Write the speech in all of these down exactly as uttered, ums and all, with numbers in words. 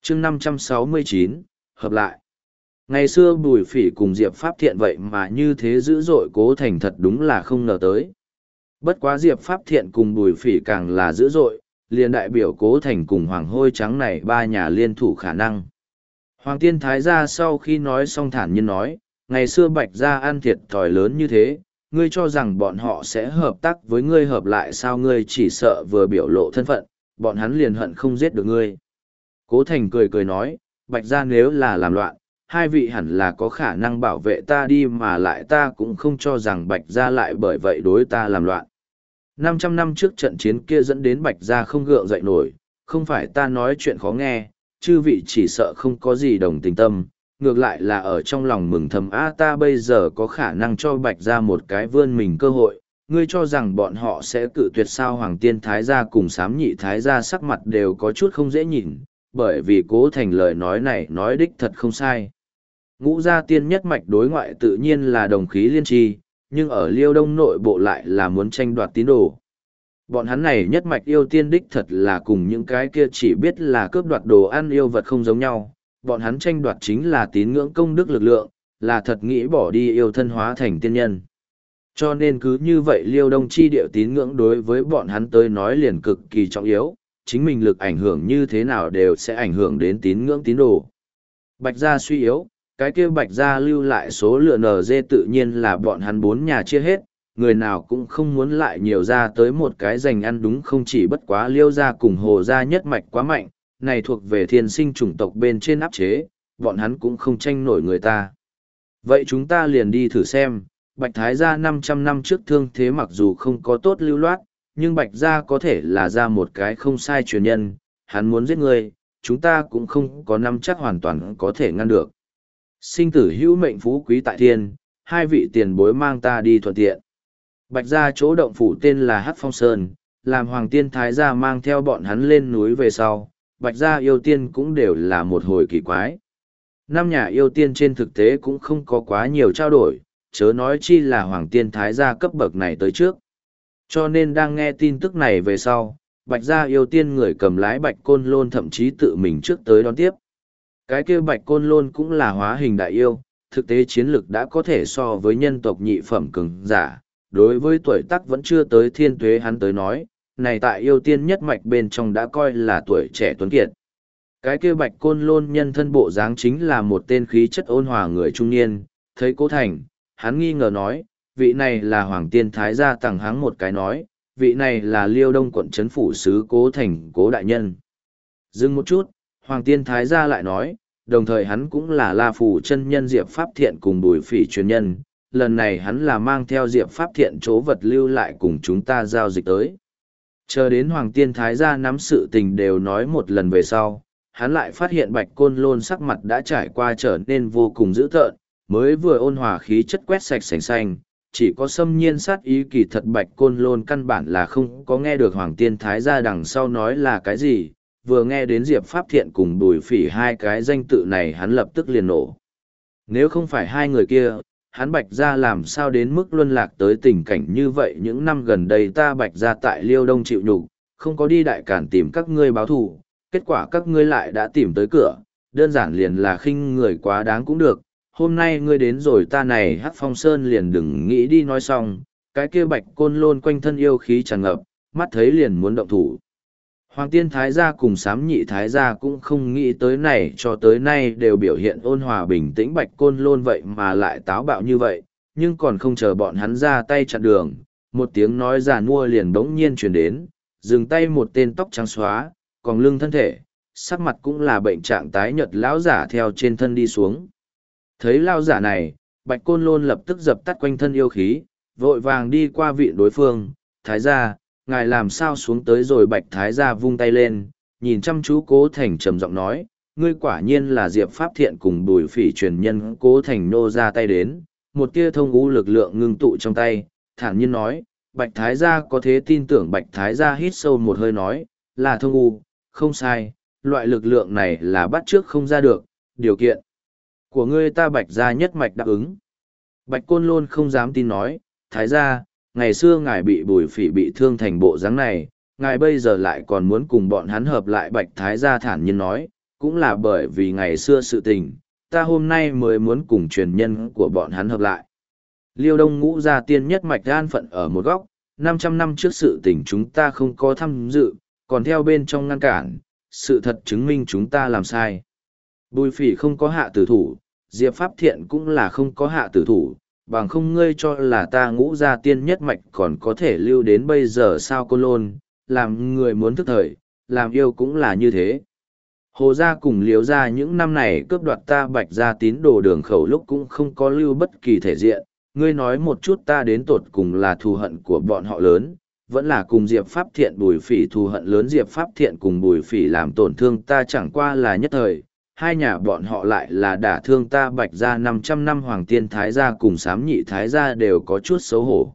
chương năm trăm sáu mươi chín, hợp lại. Ngày xưa Bùi Phỉ cùng Diệp Pháp Thiện vậy mà như thế dữ dội, Cố Thành thật đúng là không ngờ tới. Bất quá Diệp Pháp Thiện cùng Bùi Phỉ càng là dữ dội, liền đại biểu Cố Thành cùng Hoàng Hôi Trắng này ba nhà liên thủ khả năng. Hoàng Tiên Thái gia sau khi nói xong thản nhiên nói, ngày xưa Bạch gia ăn thiệt thòi lớn như thế, ngươi cho rằng bọn họ sẽ hợp tác với ngươi, hợp lại sao? Ngươi chỉ sợ vừa biểu lộ thân phận, bọn hắn liền hận không giết được ngươi. Cố Thành cười cười nói, Bạch gia nếu là làm loạn, hai vị hẳn là có khả năng bảo vệ ta đi, mà lại ta cũng không cho rằng Bạch gia lại bởi vậy đối ta làm loạn. năm trăm năm trước trận chiến kia dẫn đến Bạch gia không gượng dậy nổi, không phải ta nói chuyện khó nghe, chư vị chỉ sợ không có gì đồng tình tâm, ngược lại là ở trong lòng mừng thầm a ta bây giờ có khả năng cho Bạch gia một cái vươn mình cơ hội, ngươi cho rằng bọn họ sẽ cự tuyệt sao? Hoàng Tiên Thái gia cùng Sám Nhị Thái gia sắc mặt đều có chút không dễ nhìn, bởi vì Cố Thành lời nói này nói đích thật không sai. Ngũ gia tiên nhất mạch đối ngoại tự nhiên là đồng khí liên tri, nhưng ở Liêu Đông nội bộ lại là muốn tranh đoạt tín đồ. Bọn hắn này nhất mạch yêu tiên đích thật là cùng những cái kia chỉ biết là cướp đoạt đồ ăn yêu vật không giống nhau, bọn hắn tranh đoạt chính là tín ngưỡng công đức lực lượng, là thật nghĩ bỏ đi yêu thân hóa thành tiên nhân. Cho nên cứ như vậy Liêu Đông chi điệu tín ngưỡng đối với bọn hắn tới nói liền cực kỳ trọng yếu, chính mình lực ảnh hưởng như thế nào đều sẽ ảnh hưởng đến tín ngưỡng tín đồ. Bạch gia suy yếu, cái kia Bạch gia lưu lại số lượng en giê tự nhiên là bọn hắn bốn nhà chia hết, người nào cũng không muốn lại nhiều ra tới một cái giành ăn, đúng không? Chỉ bất quá Liêu gia cùng Hồ gia nhất mạch quá mạnh, này thuộc về thiên sinh chủng tộc bên trên áp chế, bọn hắn cũng không tranh nổi người ta. Vậy chúng ta liền đi thử xem, Bạch Thái gia năm trăm năm trước thương thế mặc dù không có tốt lưu loát, nhưng Bạch gia có thể là ra một cái không sai truyền nhân, hắn muốn giết người, chúng ta cũng không có nắm chắc hoàn toàn có thể ngăn được. Sinh tử hữu mệnh phú quý tại thiên, hai vị tiền bối mang ta đi thuận tiện. Bạch gia chỗ động phủ tên là Hắc Phong Sơn, làm Hoàng Tiên Thái gia mang theo bọn hắn lên núi về sau, Bạch gia yêu tiên cũng đều là một hồi kỳ quái. Năm nhà yêu tiên trên thực tế cũng không có quá nhiều trao đổi, chớ nói chi là Hoàng Tiên Thái gia cấp bậc này tới trước. Cho nên đang nghe tin tức này về sau, Bạch gia yêu tiên người cầm lái Bạch Côn Lôn thậm chí tự mình trước tới đón tiếp. Cái kia Bạch Côn Lôn cũng là hóa hình đại yêu, thực tế chiến lực đã có thể so với nhân tộc nhị phẩm cường giả. Đối với tuổi tác vẫn chưa tới thiên tuế hắn tới nói, này tại yêu tiên nhất mạch bên trong đã coi là tuổi trẻ tuấn kiệt. Cái kia Bạch Côn Lôn nhân thân bộ dáng chính là một tên khí chất ôn hòa người trung niên, thấy Cố Thành, hắn nghi ngờ nói, vị này là Hoàng Tiên Thái gia tặng hắn một cái nói, vị này là Liêu Đông quận trấn phủ sứ Cố Thành Cố đại nhân. Dừng một chút, Hoàng Tiên Thái gia lại nói, đồng thời hắn cũng là La Phủ chân nhân Diệp Pháp Thiện cùng Bùi Phỉ truyền nhân, lần này hắn là mang theo Diệp Pháp Thiện chỗ vật lưu lại cùng chúng ta giao dịch tới. Chờ đến Hoàng Tiên Thái gia nắm sự tình đều nói một lần về sau, hắn lại phát hiện Bạch Côn Lôn sắc mặt đã trải qua trở nên vô cùng dữ tợn, mới vừa ôn hòa khí chất quét sạch sành xanh, chỉ có xâm nhiên sát ý. Kỳ thật Bạch Côn Lôn căn bản là không có nghe được Hoàng Tiên Thái gia đằng sau nói là cái gì, vừa nghe đến Diệp Pháp Thiện cùng Bùi Phỉ hai cái danh tự này hắn lập tức liền nổ. Nếu không phải hai người kia, hắn Bạch gia làm sao đến mức luân lạc tới tình cảnh như vậy? Những năm gần đây ta Bạch gia tại Liêu Đông chịu nhục, không có đi đại cản tìm các ngươi báo thù, kết quả các ngươi lại đã tìm tới cửa, đơn giản liền là khinh người quá đáng cũng được. Hôm nay ngươi đến rồi ta này Hắc Phong Sơn liền đừng nghĩ đi. Nói xong, cái kia Bạch Côn Lôn quanh thân yêu khí tràn ngập, mắt thấy liền muốn động thủ. Hoàng Tiên Thái gia cùng Sám Nhị Thái gia cũng không nghĩ tới này, cho tới nay đều biểu hiện ôn hòa bình tĩnh Bạch Côn Lôn vậy mà lại táo bạo như vậy, nhưng còn không chờ bọn hắn ra tay chặn đường, một tiếng nói giàn mua liền bỗng nhiên truyền đến, dừng tay một tên tóc trắng xóa, còn lưng thân thể, sắc mặt cũng là bệnh trạng tái nhợt lão giả theo trên thân đi xuống. Thấy lão giả này, Bạch Côn Lôn lập tức dập tắt quanh thân yêu khí, vội vàng đi qua vị đối phương, Thái gia, ngài làm sao xuống tới rồi? Bạch Thái gia vung tay lên, nhìn chăm chú Cố Thành trầm giọng nói, ngươi quả nhiên là Diệp Pháp Thiện cùng Bùi Phỉ truyền nhân. Cố Thành nô ra tay đến, một tia thông u lực lượng ngưng tụ trong tay, thản nhiên nói, Bạch Thái gia có thế tin tưởng? Bạch Thái gia hít sâu một hơi nói, là thông u, không sai, loại lực lượng này là bắt trước không ra được, điều kiện của ngươi ta Bạch gia nhất mạch đáp ứng. Bạch Côn Lôn không dám tin nói, Thái gia, ngày xưa ngài bị Bùi Phỉ bị thương thành bộ dáng này, ngài bây giờ lại còn muốn cùng bọn hắn hợp lại? Bạch Thái gia thản nhiên nói, cũng là bởi vì ngày xưa sự tình, ta hôm nay mới muốn cùng truyền nhân của bọn hắn hợp lại. Liêu Đông Ngũ gia tiên nhất mạch an phận ở một góc, năm trăm năm trước sự tình chúng ta không có tham dự, còn theo bên trong ngăn cản, sự thật chứng minh chúng ta làm sai. Bùi Phỉ không có hạ tử thủ, Diệp Pháp Thiện cũng là không có hạ tử thủ, bằng không ngươi cho là ta Ngũ gia tiên nhất mạch còn có thể lưu đến bây giờ sao Côn Lôn, làm người muốn thức thời, làm yêu cũng là như thế. Hồ gia cùng Liếu gia những năm này cướp đoạt ta Bạch gia tín đồ đường khẩu lúc cũng không có lưu bất kỳ thể diện, ngươi nói một chút ta đến tột cùng là thù hận của bọn họ lớn, vẫn là cùng Diệp Pháp Thiện Bùi Phỉ thù hận lớn. Diệp Pháp Thiện cùng Bùi Phỉ làm tổn thương ta chẳng qua là nhất thời, hai nhà bọn họ lại là đả thương ta Bạch gia năm trăm năm Hoàng Tiên Thái gia cùng Sám Nhị Thái gia đều có chút xấu hổ.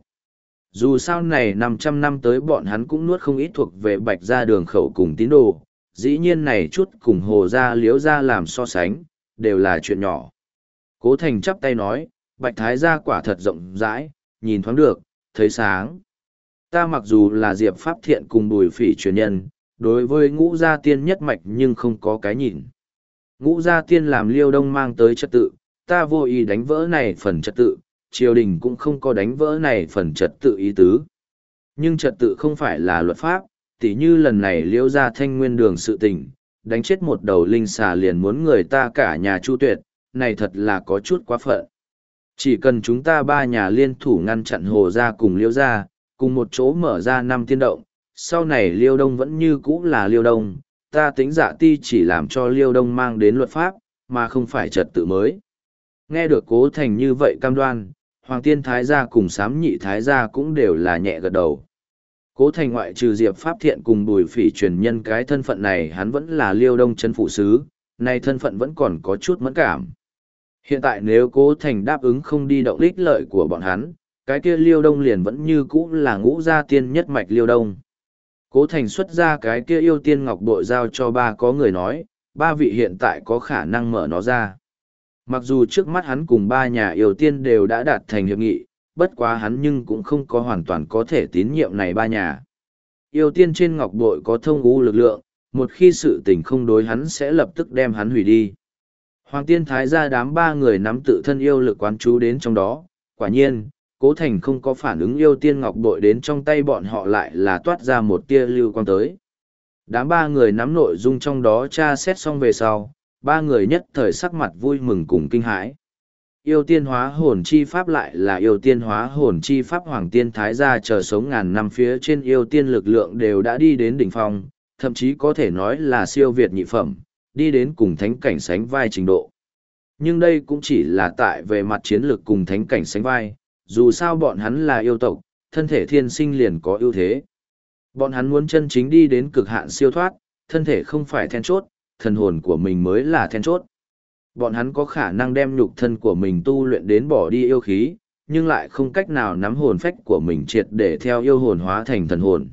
Dù sao này năm trăm năm tới bọn hắn cũng nuốt không ít thuộc về Bạch gia đường khẩu cùng tín đồ, dĩ nhiên này chút cùng Hồ gia Liếu gia làm so sánh, đều là chuyện nhỏ. Cố Thành chắp tay nói, Bạch Thái gia quả thật rộng rãi, nhìn thoáng được, thấy sáng. Ta mặc dù là Diệp Pháp Thiện cùng Bùi Phỉ truyền nhân, đối với Ngũ gia tiên nhất mạch nhưng không có cái nhìn. Ngũ gia tiên làm Liêu Đông mang tới trật tự, ta vô ý đánh vỡ này phần trật tự, triều đình cũng không có đánh vỡ này phần trật tự ý tứ. Nhưng trật tự không phải là luật pháp, tỉ như lần này Liêu gia Thanh Nguyên Đường sự tình, đánh chết một đầu linh xà liền muốn người ta cả nhà chu tuyệt, này thật là có chút quá phận. Chỉ cần chúng ta ba nhà liên thủ ngăn chặn Hồ gia cùng Liêu gia, cùng một chỗ mở ra năm tiên động, sau này Liêu Đông vẫn như cũ là Liêu Đông, ta tính Dạ Ti chỉ làm cho Liêu Đông mang đến luật pháp, mà không phải trật tự mới. Nghe được Cố Thành như vậy cam đoan, Hoàng Tiên Thái gia cùng Sám Nhị Thái gia cũng đều là nhẹ gật đầu. Cố Thành ngoại trừ Diệp Pháp Thiện cùng Bùi Phỉ truyền nhân cái thân phận này hắn vẫn là Liêu Đông trấn phụ sứ, nay thân phận vẫn còn có chút mẫn cảm. Hiện tại nếu Cố Thành đáp ứng không đi động ích lợi của bọn hắn, cái kia Liêu Đông liền vẫn như cũ là Ngũ gia tiên nhất mạch Liêu Đông. Cố Thành xuất ra cái kia yêu tiên ngọc bội giao cho ba có người nói, ba vị hiện tại có khả năng mở nó ra. Mặc dù trước mắt hắn cùng ba nhà yêu tiên đều đã đạt thành hiệp nghị, bất quá hắn nhưng cũng không có hoàn toàn có thể tín nhiệm này ba nhà. Yêu tiên trên ngọc bội có thông u lực lượng, một khi sự tình không đối hắn sẽ lập tức đem hắn hủy đi. Hoàng Tiên Thái gia đám ba người nắm tự thân yêu lực quán chú đến trong đó, quả nhiên, Cố Thành không có phản ứng yêu tiên ngọc bội đến trong tay bọn họ lại là toát ra một tia lưu quang tới. Đám ba người nắm nội dung trong đó tra xét xong về sau, ba người nhất thời sắc mặt vui mừng cùng kinh hãi. Yêu tiên hóa hồn chi pháp lại là yêu tiên hóa hồn chi pháp. Hoàng Tiên Thái gia chờ sống ngàn năm phía trên yêu tiên lực lượng đều đã đi đến đỉnh phong, thậm chí có thể nói là siêu việt nhị phẩm, đi đến cùng thánh cảnh sánh vai trình độ. Nhưng đây cũng chỉ là tại về mặt chiến lược cùng thánh cảnh sánh vai, dù sao bọn hắn là yêu tộc, thân thể thiên sinh liền có ưu thế. Bọn hắn muốn chân chính đi đến cực hạn siêu thoát, thân thể không phải then chốt, thần hồn của mình mới là then chốt. Bọn hắn có khả năng đem nhục thân của mình tu luyện đến bỏ đi yêu khí, nhưng lại không cách nào nắm hồn phách của mình triệt để theo yêu hồn hóa thành thần hồn.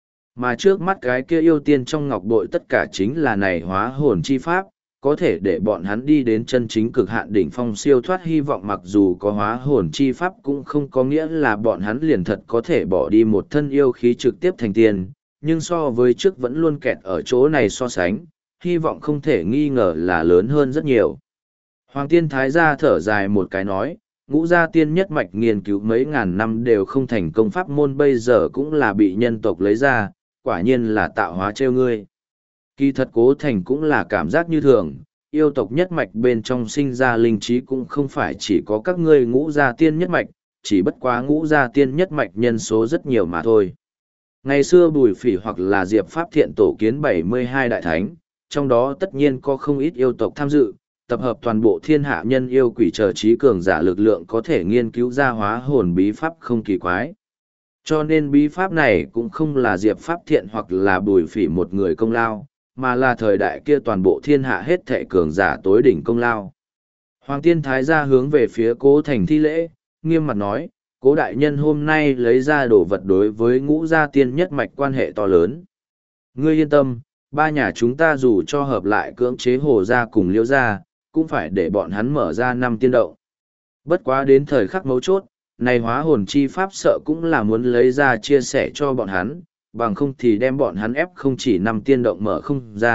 Mà trước mắt cái kia yêu tiên trong ngọc bội tất cả chính là này hóa hồn chi pháp, có thể để bọn hắn đi đến chân chính cực hạn đỉnh phong siêu thoát. Hy vọng mặc dù có hóa hồn chi pháp cũng không có nghĩa là bọn hắn liền thật có thể bỏ đi một thân yêu khí trực tiếp thành tiên, nhưng so với trước vẫn luôn kẹt ở chỗ này so sánh, hy vọng không thể nghi ngờ là lớn hơn rất nhiều. Hoàng Tiên Thái gia thở dài một cái nói, Ngũ gia tiên nhất mạch nghiên cứu mấy ngàn năm đều không thành công pháp môn bây giờ cũng là bị nhân tộc lấy ra, quả nhiên là tạo hóa trêu ngươi. Kỳ thật Cố Thành cũng là cảm giác như thường, yêu tộc nhất mạch bên trong sinh ra linh trí cũng không phải chỉ có các ngươi Ngũ gia tiên nhất mạch, chỉ bất quá Ngũ gia tiên nhất mạch nhân số rất nhiều mà thôi. Ngày xưa Bùi Phỉ hoặc là Diệp Pháp Thiện tổ kiến bảy mươi hai đại thánh, trong đó tất nhiên có không ít yêu tộc tham dự, tập hợp toàn bộ thiên hạ nhân yêu quỷ chờ trí cường giả lực lượng có thể nghiên cứu ra hóa hồn bí pháp không kỳ quái. Cho nên bí pháp này cũng không là Diệp Pháp Thiện hoặc là Bùi Phỉ một người công lao, mà là thời đại kia toàn bộ thiên hạ hết thệ cường giả tối đỉnh công lao. Hoàng Tiên Thái gia hướng về phía Cố Thành thi lễ, nghiêm mặt nói, Cố đại nhân hôm nay lấy ra đồ vật đối với Ngũ gia tiên nhất mạch quan hệ to lớn. Ngươi yên tâm, ba nhà chúng ta dù cho hợp lại cưỡng chế Hồ gia cùng Liễu gia, cũng phải để bọn hắn mở ra năm tiên động. Bất quá đến thời khắc mấu chốt, này hóa hồn chi pháp sợ cũng là muốn lấy ra chia sẻ cho bọn hắn, bằng không thì đem bọn hắn ép không chỉ năm tiên động mở không ra,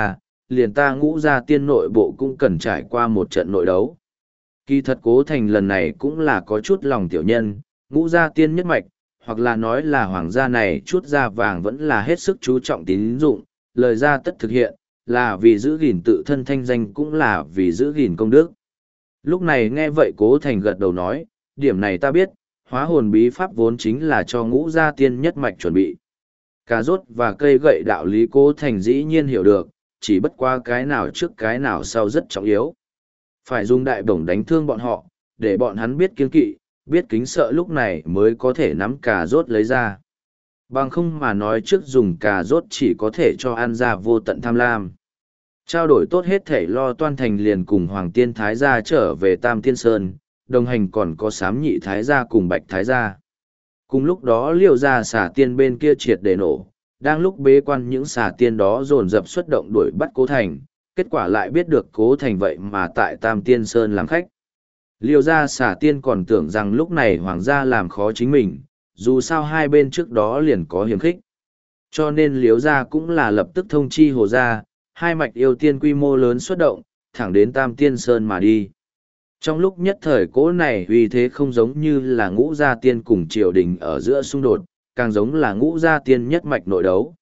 liền ta ngũ gia tiên nội bộ cũng cần trải qua một trận nội đấu. Kỳ thật Cố Thành lần này cũng là có chút lòng tiểu nhân, ngũ gia tiên nhất mạch, hoặc là nói là hoàng gia này chút da vàng vẫn là hết sức chú trọng tín dụng, lời ra tất thực hiện, là vì giữ gìn tự thân thanh danh cũng là vì giữ gìn công đức. Lúc này nghe vậy Cố Thành gật đầu nói, điểm này ta biết, hóa hồn bí pháp vốn chính là cho ngũ gia tiên nhất mạch chuẩn bị. Cà rốt và cây gậy đạo lý Cố Thành dĩ nhiên hiểu được, chỉ bất qua cái nào trước cái nào sau rất trọng yếu. Phải dùng đại bổng đánh thương bọn họ, để bọn hắn biết kiên kỵ, biết kính sợ lúc này mới có thể nắm cà rốt lấy ra. Bằng không mà nói trước dùng cà rốt chỉ có thể cho ăn ra vô tận tham lam. Trao đổi tốt hết thể lo toan thành liền cùng Hoàng Tiên Thái Gia trở về Tam Tiên Sơn, đồng hành còn có Sám Nhị Thái Gia cùng Bạch Thái Gia. Cùng lúc đó Liêu gia xà tiên bên kia triệt để nổ, đang lúc bế quan những xà tiên đó dồn dập xuất động đuổi bắt Cố Thành, kết quả lại biết được Cố Thành vậy mà tại Tam Tiên Sơn làm khách. Liêu gia xà tiên còn tưởng rằng lúc này Hoàng gia làm khó chính mình, dù sao hai bên trước đó liền có hiềm khích. Cho nên Liêu gia cũng là lập tức thông chi Hồ gia, hai mạch yêu tiên quy mô lớn xuất động, thẳng đến Tam Tiên Sơn mà đi. Trong lúc nhất thời Cố này uy thế không giống như là ngũ gia tiên cùng triều đình ở giữa xung đột, càng giống là ngũ gia tiên nhất mạch nội đấu.